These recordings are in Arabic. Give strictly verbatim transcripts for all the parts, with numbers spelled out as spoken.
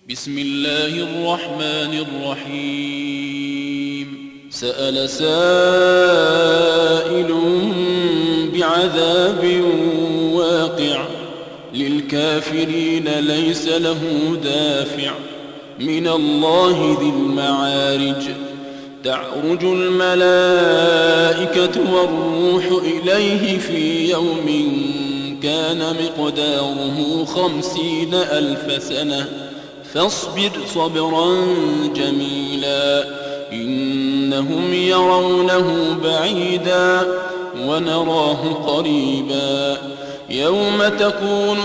بسم الله الرحمن الرحيم سأل سائل بعذاب واقع للكافرين ليس له دافع من الله ذي المعارج تعرج الملائكة والروح إليه في يوم كان مقداره خمسين ألف سنة فاصبر صبرا جميلا إنهم يرونه بعيدا ونراه قريبا يوم تكون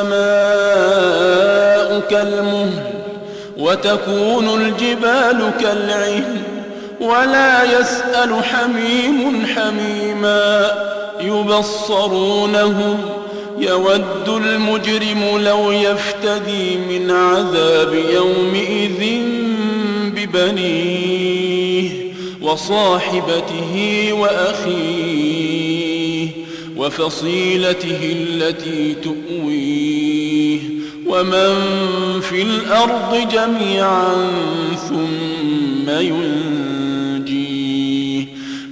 السماء كالمهل وتكون الجبال كالعهن ولا يسأل حميم حميما يبصرونهم يود المجرم لو يفتدي من عذاب يومئذ ببنيه وصاحبته وأخيه وفصيلته التي تؤويه ومن في الأرض جميعا ثم ينجيه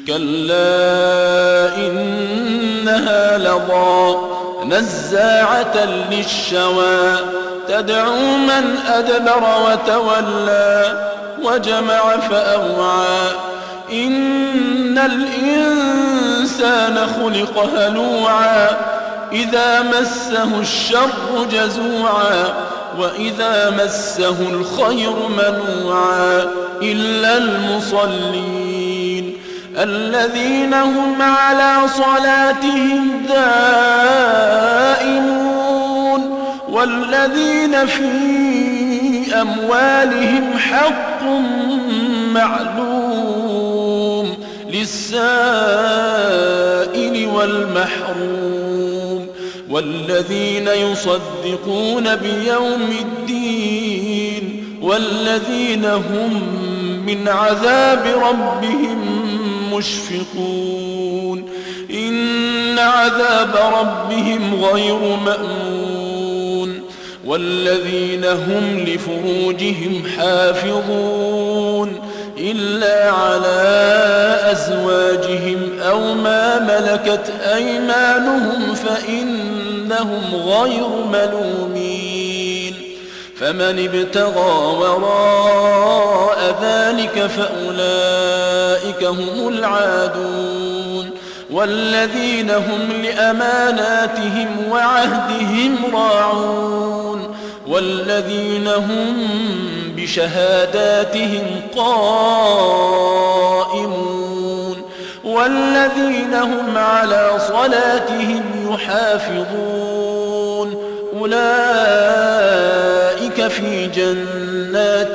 كلا إنها لظى نزاعة للشوى تدعو من أدبر وتولى وجمع فأوعى إن الإنسان خلق هلوعا إذا مسه الشر جزوعا وإذا مسه الخير منوعا إلا المصلين الذين هم على صلاتهم دائمون والذين في أموالهم حق معلوم للسائل والمحروم والذين يصدقون بيوم الدين والذين هم من عذاب ربهم مشفقون إن عذاب ربهم غير مأمون والذين هم لفروجهم حافظون إلا على أزواجهم أو ما ملكت أيمانهم فإنهم غير ملومين فمن ابتغى وراء ذلك فأولئك هم العادون والذين هم لأماناتهم وعهدهم راعون والذين هم بشهاداتهم قائمون والذين هم على صلاتهم يحافظون أولئك في جنات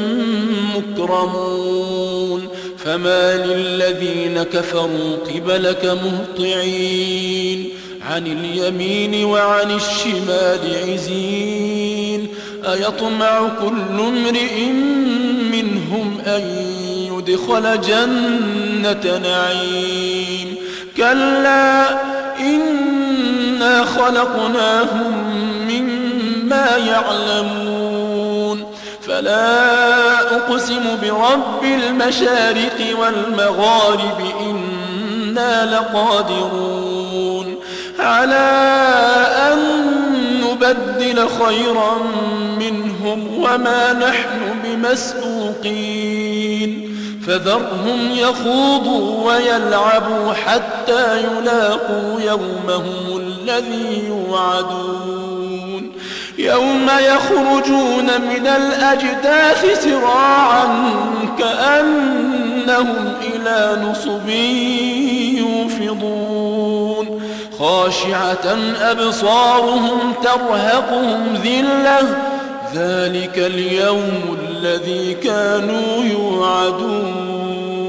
مكرمون فما للذين كفروا قبلك مهطعين عن اليمين وعن الشمال عزين أيطمع كل امرئ منهم أن يدخل جنة نعيم كلا إنا خلقناهم مما يعلمون فلا أقسم برب المشارق والمغارب إنا لقادرون على أن نبدل خيرا منهم وما نحن بمسبوقين فذرهم يخوضوا ويلعبوا حتى يلاقوا يومهم الذي يوعدون يوم يخرجون من الأجداث سراعا كأنهم إلى نصب يوفضون خاشعة أبصارهم ترهقهم ذلة ذلك اليوم الذي كانوا يوعدون